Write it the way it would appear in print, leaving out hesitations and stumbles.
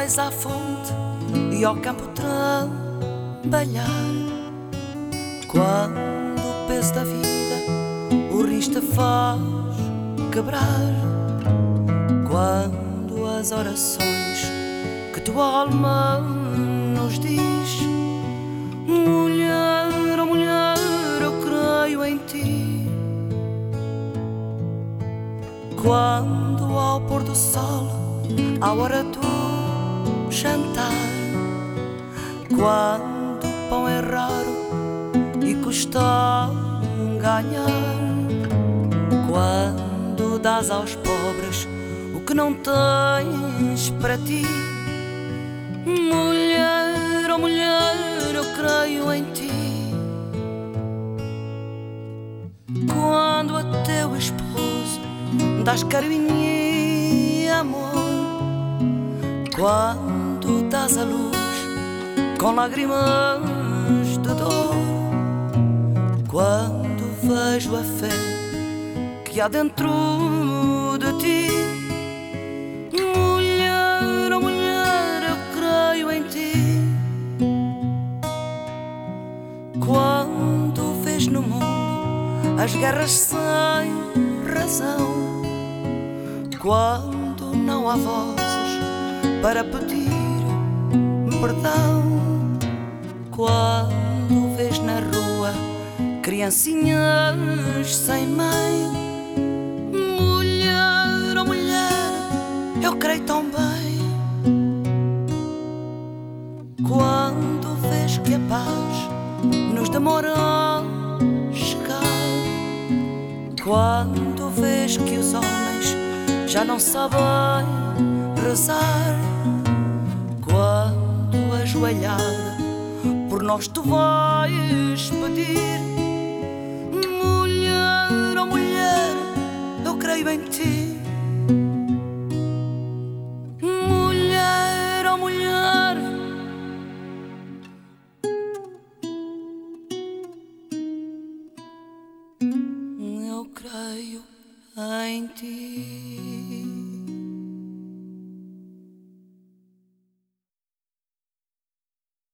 vais à fonte e ao campo trabalhar, quando o peso da vida o rins te faz quebrar, quando as orações que tua alma nos diz: mulher, oh mulher, eu creio em ti. Quando ao pôr do sol, à hora do jantar, quando o pão é raro e custa ganhar, quando dás aos pobres o que não tens para ti, mulher, oh mulher, eu creio em ti. Quando a teu esposo dás carinho e amor, quando dás a luz com lágrimas de dor, quando vejo a fé que há dentro de ti, mulher, oh mulher, eu creio em ti. Quando vês no mundo as guerras sem razão, quando não há vozes para pedir perdão, quando vês na rua criancinhas sem mãe, mulher, oh mulher, eu creio tão bem. Quando vês que a paz nos demora a chegar, quando vês que os homens já não sabem rezar, quando ajoelhada por nós tu vais pedir, mulher, oh mulher, eu creio em ti. Mulher, oh mulher, eu creio em ti.